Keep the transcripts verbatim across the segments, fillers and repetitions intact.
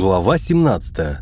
Глава семнадцатая.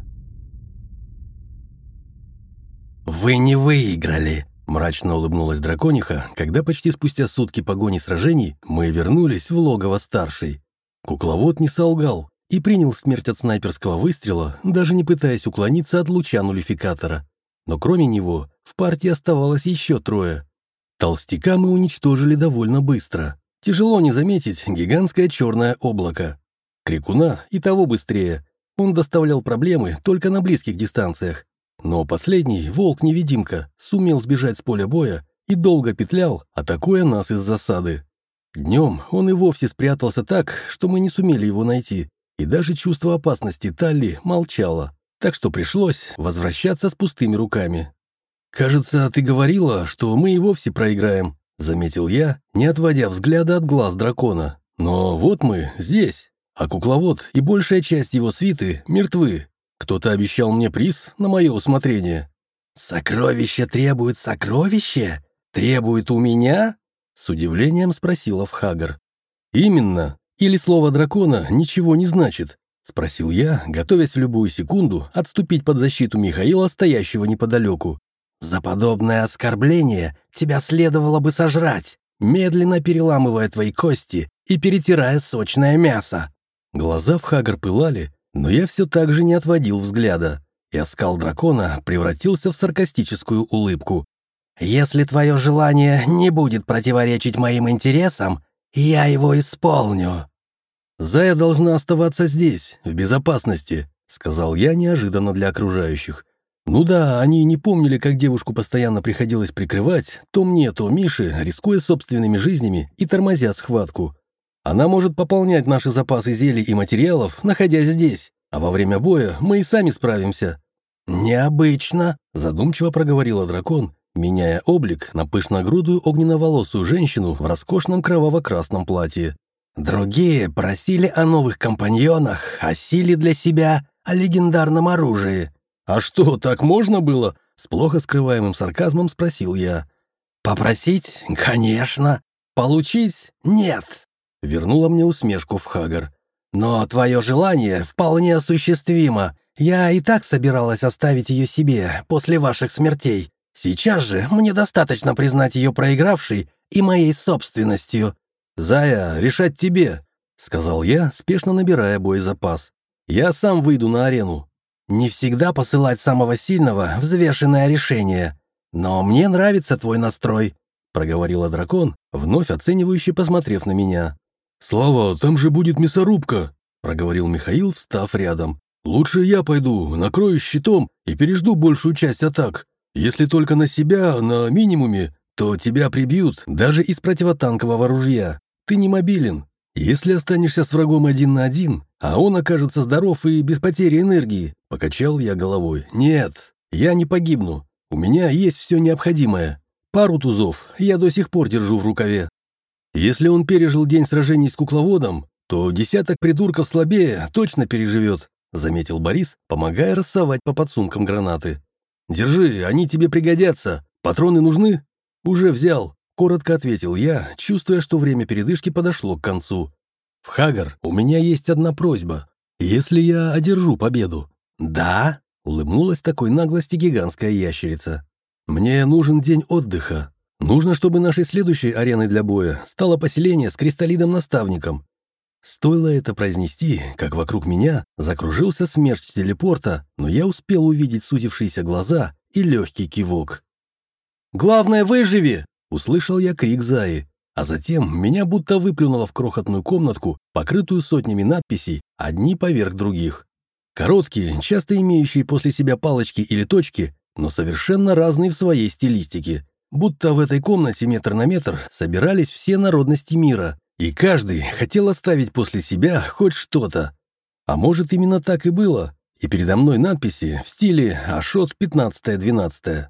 «Вы не выиграли», — мрачно улыбнулась дракониха, когда почти спустя сутки погони сражений мы вернулись в логово старшей. Кукловод не солгал и принял смерть от снайперского выстрела, даже не пытаясь уклониться от луча нулификатора. Но кроме него в партии оставалось еще трое. Толстяка мы уничтожили довольно быстро. Тяжело не заметить гигантское черное облако. Крикуна и того быстрее. Он доставлял проблемы только на близких дистанциях. Но последний, волк-невидимка, сумел сбежать с поля боя и долго петлял, атакуя нас из засады. Днем он и вовсе спрятался так, что мы не сумели его найти, и даже чувство опасности Талли молчало, так что пришлось возвращаться с пустыми руками. «Кажется, ты говорила, что мы и вовсе проиграем», — заметил я, не отводя взгляда от глаз дракона. «Но вот мы здесь, а кукловод и большая часть его свиты мертвы. Кто-то обещал мне приз на мое усмотрение». «Сокровище требует сокровища? Требует у меня?» — с удивлением спросила Вхагар. «Именно. Или слово дракона ничего не значит?» — спросил я, готовясь в любую секунду отступить под защиту Михаила, стоящего неподалеку. «За подобное оскорбление тебя следовало бы сожрать, медленно переламывая твои кости и перетирая сочное мясо». Глаза Вхагар пылали, но я все так же не отводил взгляда, и оскал дракона превратился в саркастическую улыбку. «Если твое желание не будет противоречить моим интересам, я его исполню». «Зая должна оставаться здесь, в безопасности», — сказал я неожиданно для окружающих. Ну да, они не помнили, как девушку постоянно приходилось прикрывать, то мне, то Мише, рискуя собственными жизнями и тормозя схватку. Она может пополнять наши запасы зелий и материалов, находясь здесь, а во время боя мы и сами справимся». «Необычно», — задумчиво проговорила дракон, меняя облик на пышногрудую огненноволосую женщину в роскошном кроваво-красном платье. «Другие просили о новых компаньонах, о силе для себя, о легендарном оружии». «А что, так можно было?» — с плохо скрываемым сарказмом спросил я. «Попросить? Конечно. Получить? Нет», — вернула мне усмешку Вхагар. «Но твое желание вполне осуществимо. Я и так собиралась оставить ее себе после ваших смертей. Сейчас же мне достаточно признать ее проигравшей и моей собственностью». «Зая, решать тебе», — сказал я, спешно набирая боезапас. «Я сам выйду на арену». «Не всегда посылать самого сильного — взвешенное решение. Но мне нравится твой настрой», — проговорила дракон, вновь оценивающе посмотрев на меня. «Слава, там же будет мясорубка», — проговорил Михаил, встав рядом. «Лучше я пойду, накрою щитом и пережду большую часть атак. Если только на себя, на минимуме, то тебя прибьют даже из противотанкового ружья. Ты не мобилен. Если останешься с врагом один на один, а он окажется здоров и без потери энергии», — покачал я головой. «Нет, я не погибну. У меня есть все необходимое. Пару тузов я до сих пор держу в рукаве. Если он пережил день сражений с кукловодом, то десяток придурков слабее точно переживет», — заметил Борис, помогая рассовать по подсумкам гранаты. «Держи, они тебе пригодятся. Патроны нужны?» «Уже взял», — коротко ответил я, чувствуя, что время передышки подошло к концу. «Вхагар, у меня есть одна просьба. Если я одержу победу». «Да?» — улыбнулась такой наглости гигантская ящерица. «Мне нужен день отдыха. Нужно, чтобы нашей следующей ареной для боя стало поселение с кристаллидом-наставником». Стоило это произнести, как вокруг меня закружился смерч телепорта, но я успел увидеть сузившиеся глаза и легкий кивок. «Главное, выживи!» — услышал я крик Заи, а затем меня будто выплюнуло в крохотную комнатку, покрытую сотнями надписей, одни поверх других. Короткие, часто имеющие после себя палочки или точки, но совершенно разные в своей стилистике. Будто в этой комнате метр на метр собирались все народности мира, и каждый хотел оставить после себя хоть что-то. А может, именно так и было, и передо мной надписи в стиле Ашот пятнадцатое двенадцатое.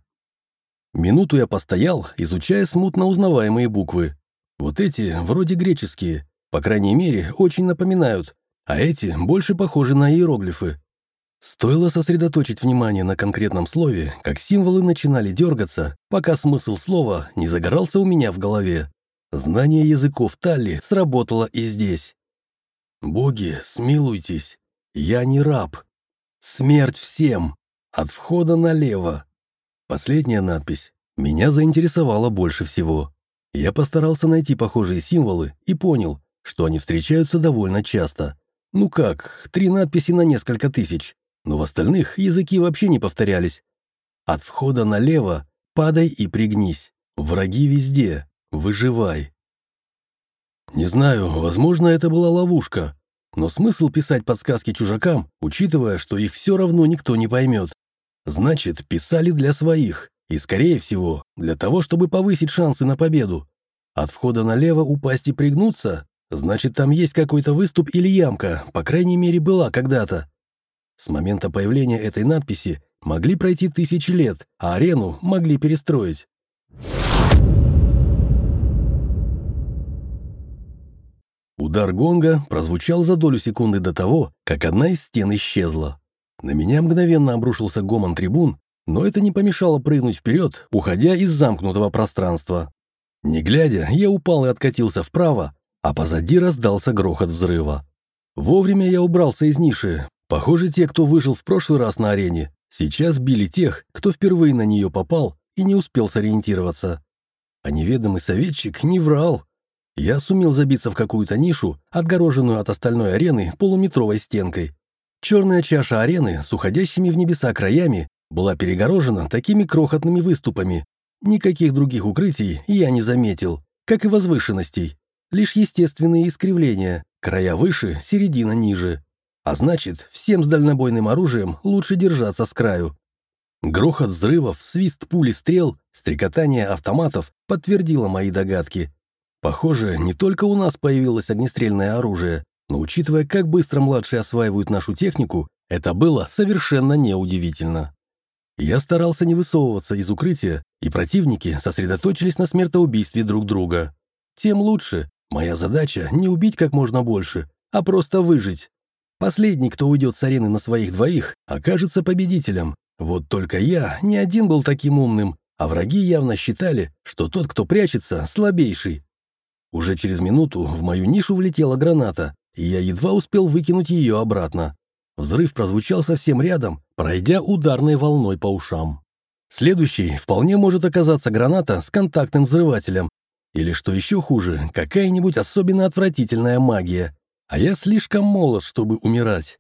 Минуту я постоял, изучая смутно узнаваемые буквы. Вот эти вроде греческие, по крайней мере, очень напоминают, а эти больше похожи на иероглифы. Стоило сосредоточить внимание на конкретном слове, как символы начинали дергаться, пока смысл слова не загорался у меня в голове. Знание языков Талли сработало и здесь. «Боги, смилуйтесь! Я не раб. Смерть всем. От входа налево. Последняя надпись меня заинтересовала больше всего. Я постарался найти похожие символы и понял, что они встречаются довольно часто. Ну как, три надписи на несколько тысяч. Но в остальных языки вообще не повторялись. От входа налево падай и пригнись. Враги везде. Выживай. Не знаю, возможно, это была ловушка. Но смысл писать подсказки чужакам, учитывая, что их все равно никто не поймет. Значит, писали для своих. И, скорее всего, для того, чтобы повысить шансы на победу. От входа налево упасть и пригнуться? Значит, там есть какой-то выступ или ямка, по крайней мере, была когда-то. С момента появления этой надписи могли пройти тысячи лет, а арену могли перестроить. Удар гонга прозвучал за долю секунды до того, как одна из стен исчезла. На меня мгновенно обрушился гомон трибун, но это не помешало прыгнуть вперед, уходя из замкнутого пространства. Не глядя, я упал и откатился вправо, а позади раздался грохот взрыва. Вовремя я убрался из ниши. Похоже, те, кто выжил в прошлый раз на арене, сейчас били тех, кто впервые на нее попал и не успел сориентироваться. А неведомый советчик не врал. Я сумел забиться в какую-то нишу, отгороженную от остальной арены полуметровой стенкой. Черная чаша арены с уходящими в небеса краями была перегорожена такими крохотными выступами. Никаких других укрытий я не заметил, как и возвышенностей. Лишь естественные искривления, края выше, середина ниже. А значит, всем с дальнобойным оружием лучше держаться с краю. Грохот взрывов, свист пули стрел, стрекотание автоматов подтвердило мои догадки. Похоже, не только у нас появилось огнестрельное оружие, но учитывая, как быстро младшие осваивают нашу технику, это было совершенно неудивительно. Я старался не высовываться из укрытия, и противники сосредоточились на смертоубийстве друг друга. Тем лучше. Моя задача не убить как можно больше, а просто выжить. Последний, кто уйдет с арены на своих двоих, окажется победителем. Вот только я не один был таким умным, а враги явно считали, что тот, кто прячется, слабейший. Уже через минуту в мою нишу влетела граната, и я едва успел выкинуть ее обратно. Взрыв прозвучал совсем рядом, пройдя ударной волной по ушам. Следующей вполне может оказаться граната с контактным взрывателем. Или, что еще хуже, какая-нибудь особенно отвратительная магия. А я слишком молод, чтобы умирать.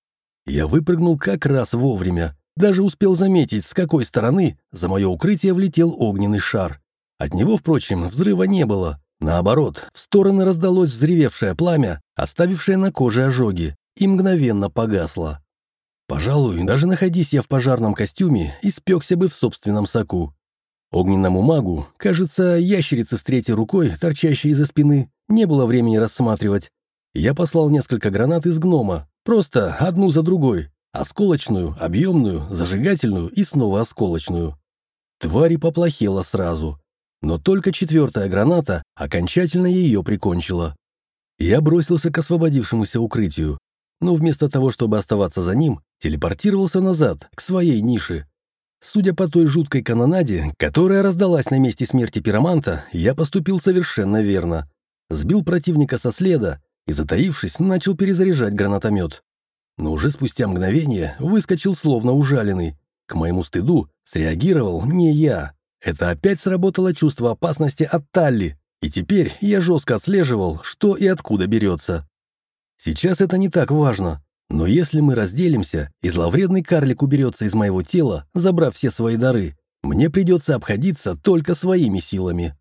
Я выпрыгнул как раз вовремя. Даже успел заметить, с какой стороны за мое укрытие влетел огненный шар. От него, впрочем, взрыва не было. Наоборот, в стороны раздалось взревевшее пламя, оставившее на коже ожоги, и мгновенно погасло. Пожалуй, даже находясь я в пожарном костюме, испекся бы в собственном соку. Огненному магу, кажется, ящерицы с третьей рукой, торчащей из-за спины, не было времени рассматривать. Я послал несколько гранат из гнома, просто одну за другой, осколочную, объемную, зажигательную и снова осколочную. Твари поплохело сразу, но только четвертая граната окончательно ее прикончила. Я бросился к освободившемуся укрытию, но вместо того, чтобы оставаться за ним, телепортировался назад, к своей нише. Судя по той жуткой канонаде, которая раздалась на месте смерти пироманта, я поступил совершенно верно. Сбил противника со следа и, затаившись, начал перезаряжать гранатомет. Но уже спустя мгновение выскочил словно ужаленный. К моему стыду среагировал не я. Это опять сработало чувство опасности от Талли, и теперь я жестко отслеживал, что и откуда берется. Сейчас это не так важно, но если мы разделимся, и зловредный карлик уберется из моего тела, забрав все свои дары, мне придется обходиться только своими силами.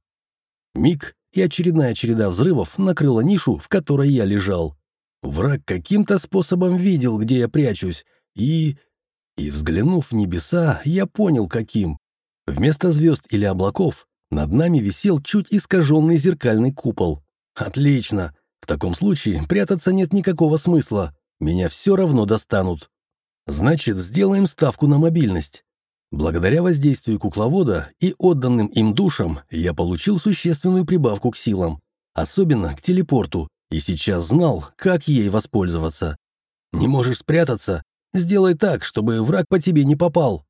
Миг, и очередная череда взрывов накрыла нишу, в которой я лежал. Враг каким-то способом видел, где я прячусь, и... И, взглянув в небеса, я понял, каким. Вместо звезд или облаков над нами висел чуть искаженный зеркальный купол. Отлично! В таком случае прятаться нет никакого смысла. Меня все равно достанут. Значит, сделаем ставку на мобильность. Благодаря воздействию кукловода и отданным им душам я получил существенную прибавку к силам. Особенно к телепорту. И сейчас знал, как ей воспользоваться. Не можешь спрятаться? Сделай так, чтобы враг по тебе не попал.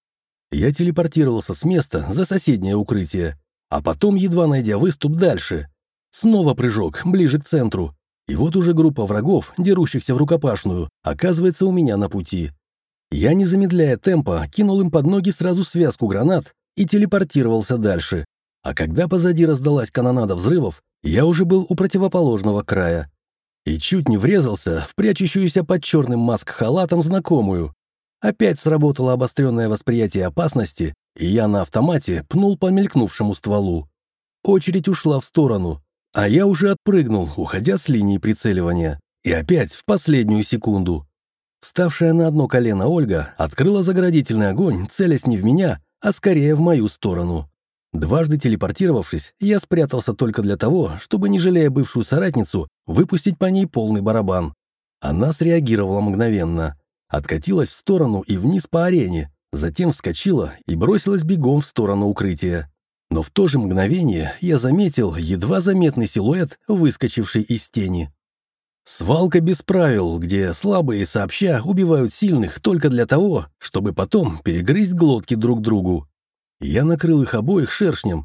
Я телепортировался с места за соседнее укрытие, а потом, едва найдя выступ, дальше. Снова прыжок, ближе к центру. И вот уже группа врагов, дерущихся в рукопашную, оказывается у меня на пути. Я, не замедляя темпа, кинул им под ноги сразу связку гранат и телепортировался дальше. А когда позади раздалась канонада взрывов, я уже был у противоположного края. И чуть не врезался в прячущуюся под черным маск-халатом знакомую. Опять сработало обостренное восприятие опасности, и я на автомате пнул по мелькнувшему стволу. Очередь ушла в сторону, а я уже отпрыгнул, уходя с линии прицеливания. И опять в последнюю секунду. Вставшая на одно колено Ольга открыла заградительный огонь, целясь не в меня, а скорее в мою сторону. Дважды телепортировавшись, я спрятался только для того, чтобы, не жалея бывшую соратницу, выпустить по ней полный барабан. Она среагировала мгновенно. Откатилась в сторону и вниз по арене, затем вскочила и бросилась бегом в сторону укрытия. Но в то же мгновение я заметил едва заметный силуэт, выскочивший из тени. Свалка без правил, где слабые сообща убивают сильных только для того, чтобы потом перегрызть глотки друг другу. Я накрыл их обоих шершнем.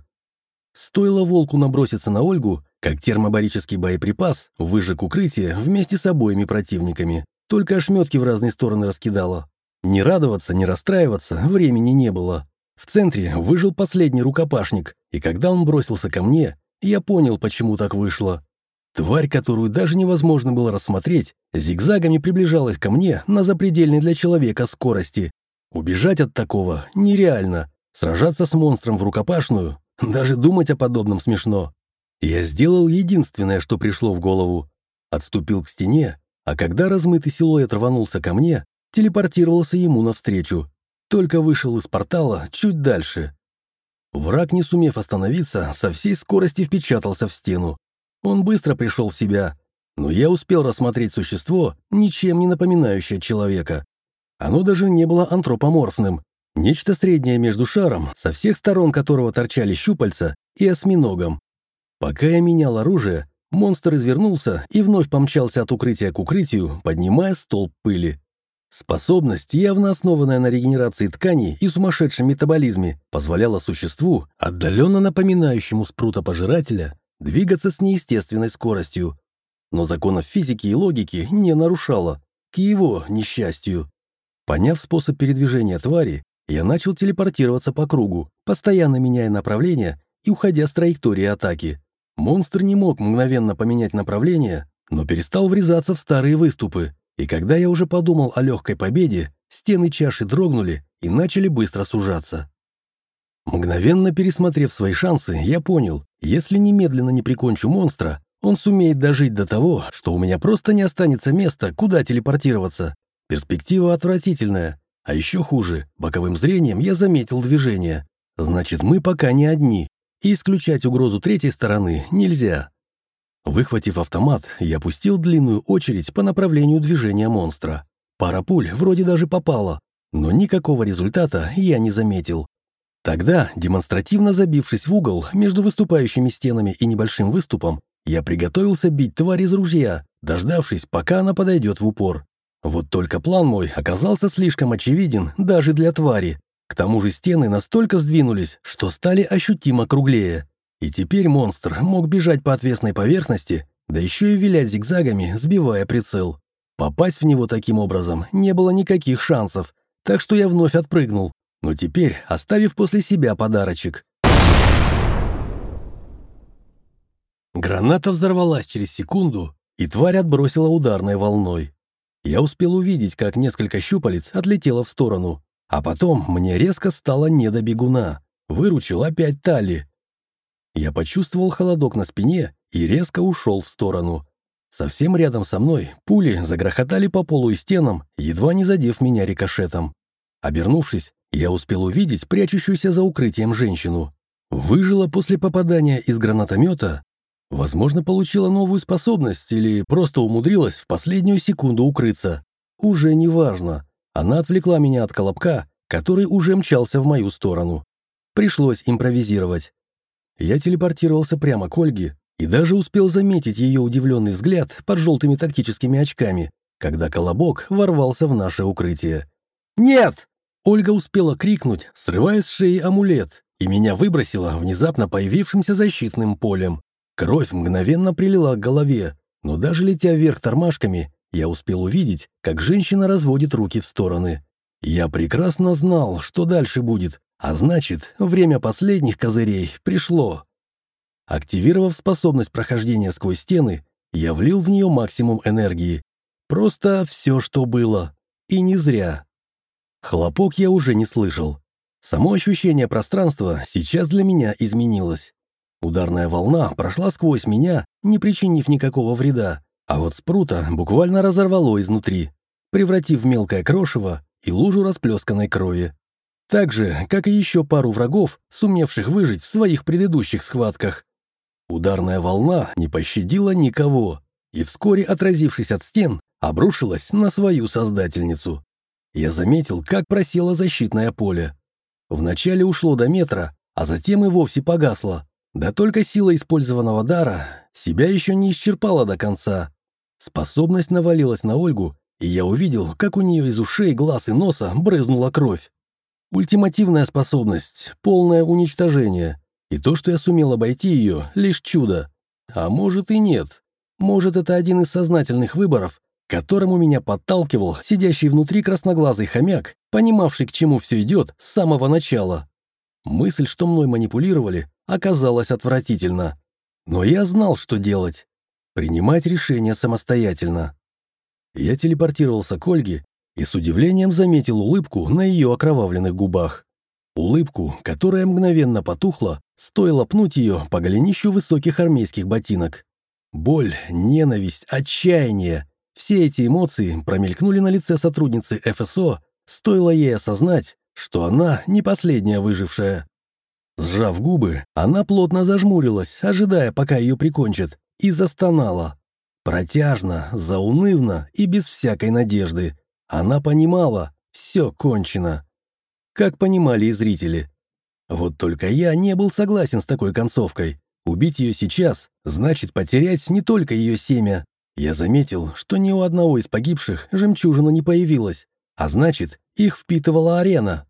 Стоило волку наброситься на Ольгу, как термобарический боеприпас выжег укрытие вместе с обоими противниками. Только ошметки в разные стороны раскидало. Ни радоваться, ни расстраиваться времени не было. В центре выжил последний рукопашник, и когда он бросился ко мне, я понял, почему так вышло. Тварь, которую даже невозможно было рассмотреть, зигзагами приближалась ко мне на запредельной для человека скорости. Убежать от такого нереально. Сражаться с монстром в рукопашную, даже думать о подобном смешно. Я сделал единственное, что пришло в голову. Отступил к стене, а когда размытый силуэт рванулся ко мне, телепортировался ему навстречу. Только вышел из портала чуть дальше. Враг, не сумев остановиться, со всей скорости впечатался в стену. Он быстро пришел в себя, но я успел рассмотреть существо, ничем не напоминающее человека. Оно даже не было антропоморфным. Нечто среднее между шаром, со всех сторон которого торчали щупальца, и осьминогом. Пока я менял оружие, монстр извернулся и вновь помчался от укрытия к укрытию, поднимая столб пыли. Способность, явно основанная на регенерации тканей и сумасшедшем метаболизме, позволяла существу, отдаленно напоминающему спрута-пожирателя, двигаться с неестественной скоростью. Но законов физики и логики не нарушала, к его несчастью. Поняв способ передвижения твари, я начал телепортироваться по кругу, постоянно меняя направление и уходя с траектории атаки. Монстр не мог мгновенно поменять направление, но перестал врезаться в старые выступы, и когда я уже подумал о легкой победе, стены чаши дрогнули и начали быстро сужаться. Мгновенно пересмотрев свои шансы, я понял, если немедленно не прикончу монстра, он сумеет дожить до того, что у меня просто не останется места, куда телепортироваться. Перспектива отвратительная. А еще хуже, боковым зрением я заметил движение. Значит, мы пока не одни, и исключать угрозу третьей стороны нельзя. Выхватив автомат, я пустил длинную очередь по направлению движения монстра. Пара пуль вроде даже попала, но никакого результата я не заметил. Тогда, демонстративно забившись в угол между выступающими стенами и небольшим выступом, я приготовился бить тварь из ружья, дождавшись, пока она подойдет в упор. Вот только план мой оказался слишком очевиден даже для твари. К тому же стены настолько сдвинулись, что стали ощутимо круглее. И теперь монстр мог бежать по отвесной поверхности, да еще и вилять зигзагами, сбивая прицел. Попасть в него таким образом не было никаких шансов, так что я вновь отпрыгнул, но теперь оставив после себя подарочек. Граната взорвалась через секунду, и тварь отбросила ударной волной. Я успел увидеть, как несколько щупалец отлетело в сторону, а потом мне резко стало не до бегуна. Выручил опять Тали. Я почувствовал холодок на спине и резко ушел в сторону. Совсем рядом со мной пули загрохотали по полу и стенам, едва не задев меня рикошетом. Обернувшись, я успел увидеть прячущуюся за укрытием женщину. Выжила после попадания из гранатомета. Возможно, получила новую способность или просто умудрилась в последнюю секунду укрыться. Уже не важно. Она отвлекла меня от колобка, который уже мчался в мою сторону. Пришлось импровизировать. Я телепортировался прямо к Ольге и даже успел заметить ее удивленный взгляд под желтыми тактическими очками, когда колобок ворвался в наше укрытие. «Нет!» Ольга успела крикнуть, срывая с шеи амулет, и меня выбросило внезапно появившимся защитным полем. Кровь мгновенно прилила к голове, Но даже летя вверх тормашками, я успел увидеть, как женщина разводит руки в стороны. Я прекрасно знал, что дальше будет, а значит, время последних козырей пришло. Активировав способность прохождения сквозь стены, я влил в нее максимум энергии. Просто все, что было. И не зря. Хлопок я уже не слышал. Само ощущение пространства сейчас для меня изменилось. Ударная волна прошла сквозь меня, не причинив никакого вреда, а вот спрута буквально разорвало изнутри, превратив в мелкое крошево и лужу расплесканной крови. Так же, как и еще пару врагов, сумевших выжить в своих предыдущих схватках. Ударная волна не пощадила никого, и вскоре, отразившись от стен, обрушилась на свою создательницу. Я заметил, как просело защитное поле. Вначале ушло до метра, а затем и вовсе погасло. Да только сила использованного дара себя еще не исчерпала до конца. Способность навалилась на Ольгу, и я увидел, как у нее из ушей, глаз и носа брызнула кровь. Ультимативная способность, полное уничтожение. И то, что я сумел обойти ее, лишь чудо. А может и нет. Может, это один из сознательных выборов, к которому меня подталкивал сидящий внутри красноглазый хомяк, понимавший, к чему все идет с самого начала. Мысль, что мной манипулировали, оказалась отвратительна. Но я знал, что делать. Принимать решения самостоятельно. Я телепортировался к Ольге и с удивлением заметил улыбку на ее окровавленных губах. Улыбку, которая мгновенно потухла, стоило пнуть ее по голенищу высоких армейских ботинок. Боль, ненависть, отчаяние — все эти эмоции промелькнули на лице сотрудницы эф эс о, стоило ей осознать, что она не последняя выжившая. Сжав губы, она плотно зажмурилась, ожидая, пока ее прикончат, и застонала. Протяжно, заунывно и без всякой надежды. Она понимала, все кончено. Как понимали и зрители. Вот только я не был согласен с такой концовкой. Убить ее сейчас значит потерять не только ее семя. Я заметил, что ни у одного из погибших жемчужина не появилась, а значит, их впитывала арена.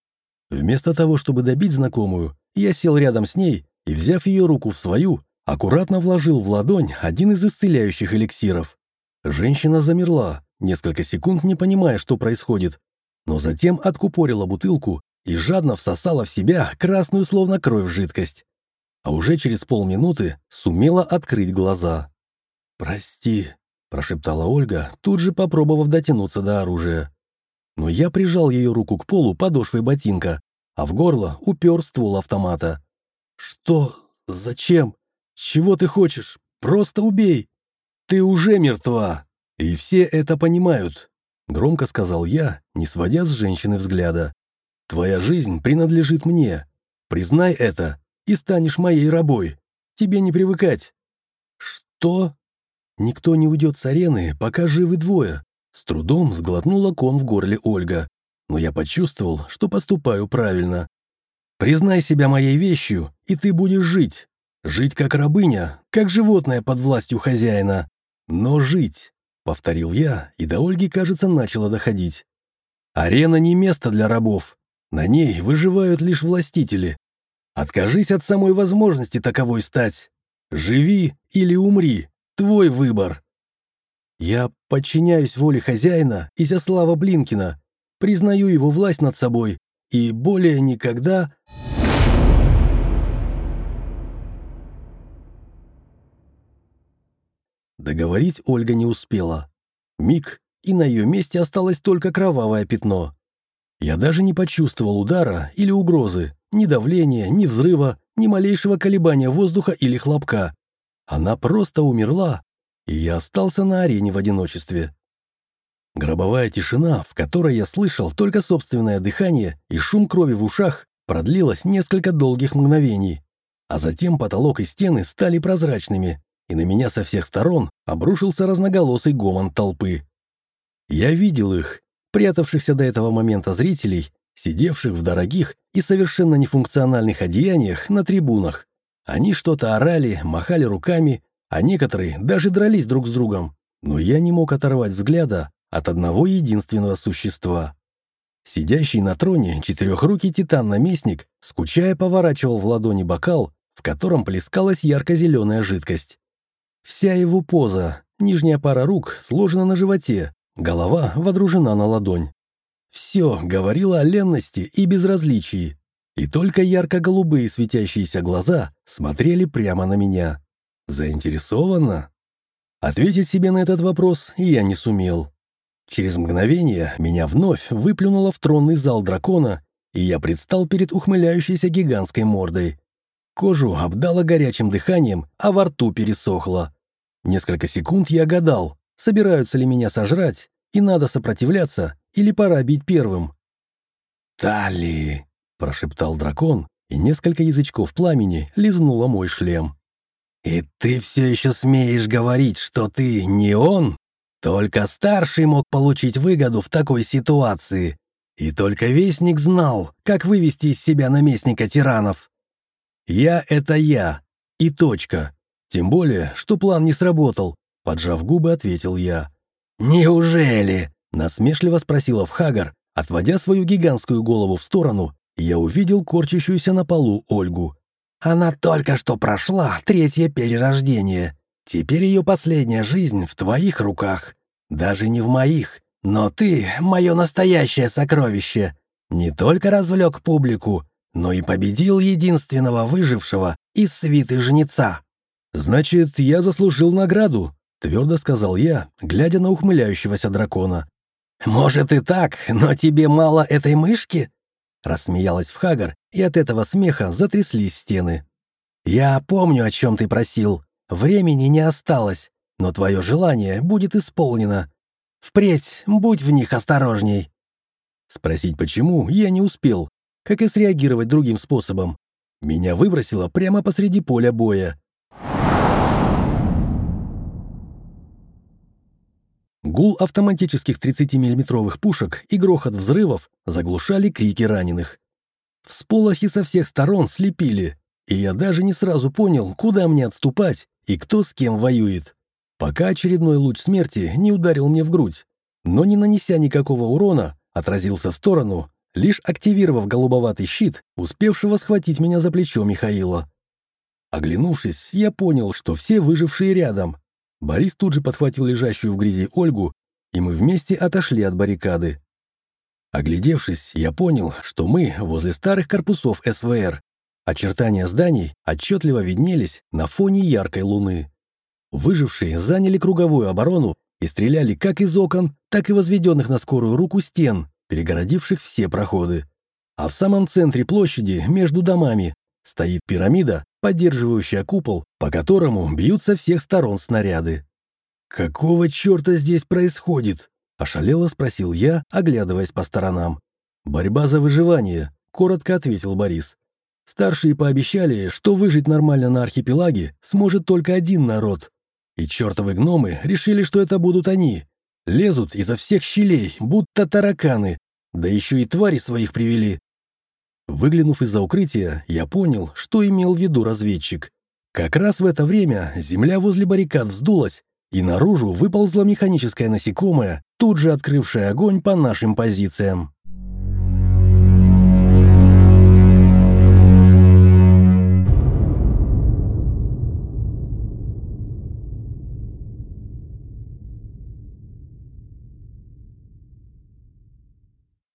Вместо того, чтобы добить знакомую, я сел рядом с ней и, взяв ее руку в свою, аккуратно вложил в ладонь один из исцеляющих эликсиров. Женщина замерла, несколько секунд не понимая, что происходит, но затем откупорила бутылку и жадно всосала в себя красную словно кровь жидкость. А уже через полминуты сумела открыть глаза. «Прости», – прошептала Ольга, тут же попробовав дотянуться до оружия. Но я прижал ее руку к полу подошвой ботинка, а в горло упер ствол автомата. «Что? Зачем? Чего ты хочешь? Просто убей! Ты уже мертва! И все это понимают!» — громко сказал я, не сводя с женщины взгляда. «Твоя жизнь принадлежит мне. Признай это, и станешь моей рабой. Тебе не привыкать». «Что?» «Никто не уйдет с арены, пока живы двое». С трудом сглотнула ком в горле Ольга, но я почувствовал, что поступаю правильно. «Признай себя моей вещью, и ты будешь жить. Жить как рабыня, как животное под властью хозяина. Но жить», — повторил я, и до Ольги, кажется, начало доходить. «Арена не место для рабов. На ней выживают лишь властители. Откажись от самой возможности таковой стать. Живи или умри. Твой выбор». «Я подчиняюсь воле хозяина Изяслава Блинкина, признаю его власть над собой и более никогда...» Договорить Ольга не успела. Миг, и на ее месте осталось только кровавое пятно. Я даже не почувствовал удара или угрозы, ни давления, ни взрыва, ни малейшего колебания воздуха или хлопка. Она просто умерла, и я остался на арене в одиночестве. Гробовая тишина, в которой я слышал только собственное дыхание и шум крови в ушах, продлилась несколько долгих мгновений, а затем потолок и стены стали прозрачными, и на меня со всех сторон обрушился разноголосый гомон толпы. Я видел их, прятавшихся до этого момента зрителей, сидевших в дорогих и совершенно нефункциональных одеяниях на трибунах. Они что-то орали, махали руками, а некоторые даже дрались друг с другом. Но я не мог оторвать взгляда от одного единственного существа. Сидящий на троне четырехрукий титан-наместник, скучая, поворачивал в ладони бокал, в котором плескалась ярко-зеленая жидкость. Вся его поза, Нижняя пара рук сложена на животе, голова водружена на ладонь. Все говорило о ленности и безразличии. И только ярко-голубые светящиеся глаза смотрели прямо на меня. Заинтересованно? Ответить себе на этот вопрос я не сумел. Через мгновение меня вновь выплюнуло в тронный зал дракона, и я предстал перед ухмыляющейся гигантской мордой. Кожу обдало горячим дыханием, а во рту пересохло. Несколько секунд я гадал, собираются ли меня сожрать, и надо сопротивляться, или пора бить первым. «Тали!» – прошептал дракон, и несколько язычков пламени лизнуло мой шлем. «И ты все еще смеешь говорить, что ты не он? Только старший мог получить выгоду в такой ситуации. И только Вестник знал, как вывести из себя наместника тиранов. Я — это я. И точка. Тем более, что план не сработал», — поджав губы, ответил я. «Неужели?» — насмешливо спросила Вхагар, отводя свою гигантскую голову в сторону, и я увидел корчащуюся на полу Ольгу. «Она только что прошла третье перерождение. Теперь ее последняя жизнь в твоих руках. Даже не в моих. Но ты — мое настоящее сокровище. Не только развлек публику, но и победил единственного выжившего из свиты жнеца». «Значит, я заслужил награду», — твердо сказал я, глядя на ухмыляющегося дракона. «Может и так, но тебе мало этой мышки?» Рассмеялась Вхагар, и от этого смеха затряслись стены. «Я помню, о чем ты просил. Времени не осталось, но твое желание будет исполнено. Впредь будь в них осторожней». Спросить почему я не успел, как и среагировать другим способом. Меня выбросило прямо посреди поля боя. Гул автоматических тридцатимиллиметровых пушек и грохот взрывов заглушали крики раненых. Всполохи со всех сторон слепили, и я даже не сразу понял, куда мне отступать и кто с кем воюет, пока очередной луч смерти не ударил мне в грудь, но, не нанеся никакого урона, отразился в сторону, лишь активировав голубоватый щит, успевшего схватить меня за плечо Михаила. Оглянувшись, я понял, что все выжившие рядом. Борис тут же подхватил лежащую в грязи Ольгу, и мы вместе отошли от баррикады. Оглядевшись, я понял, что мы возле старых корпусов эс вэ эр. Очертания зданий отчетливо виднелись на фоне яркой луны. Выжившие заняли круговую оборону и стреляли как из окон, так и возведенных на скорую руку стен, перегородивших все проходы. А в самом центре площади, между домами, стоит пирамида, поддерживающая купол, по которому бьют со всех сторон снаряды. «Какого черта здесь происходит?» – ошалело спросил я, оглядываясь по сторонам. «Борьба за выживание», – коротко ответил Борис. «Старшие пообещали, что выжить нормально на архипелаге сможет только один народ. И чертовы гномы решили, что это будут они. Лезут изо всех щелей, будто тараканы, да еще и твари своих привели». Выглянув из-за укрытия, я понял, что имел в виду разведчик. Как раз в это время земля возле баррикад вздулась, и наружу выползло механическое насекомое, тут же открывшее огонь по нашим позициям.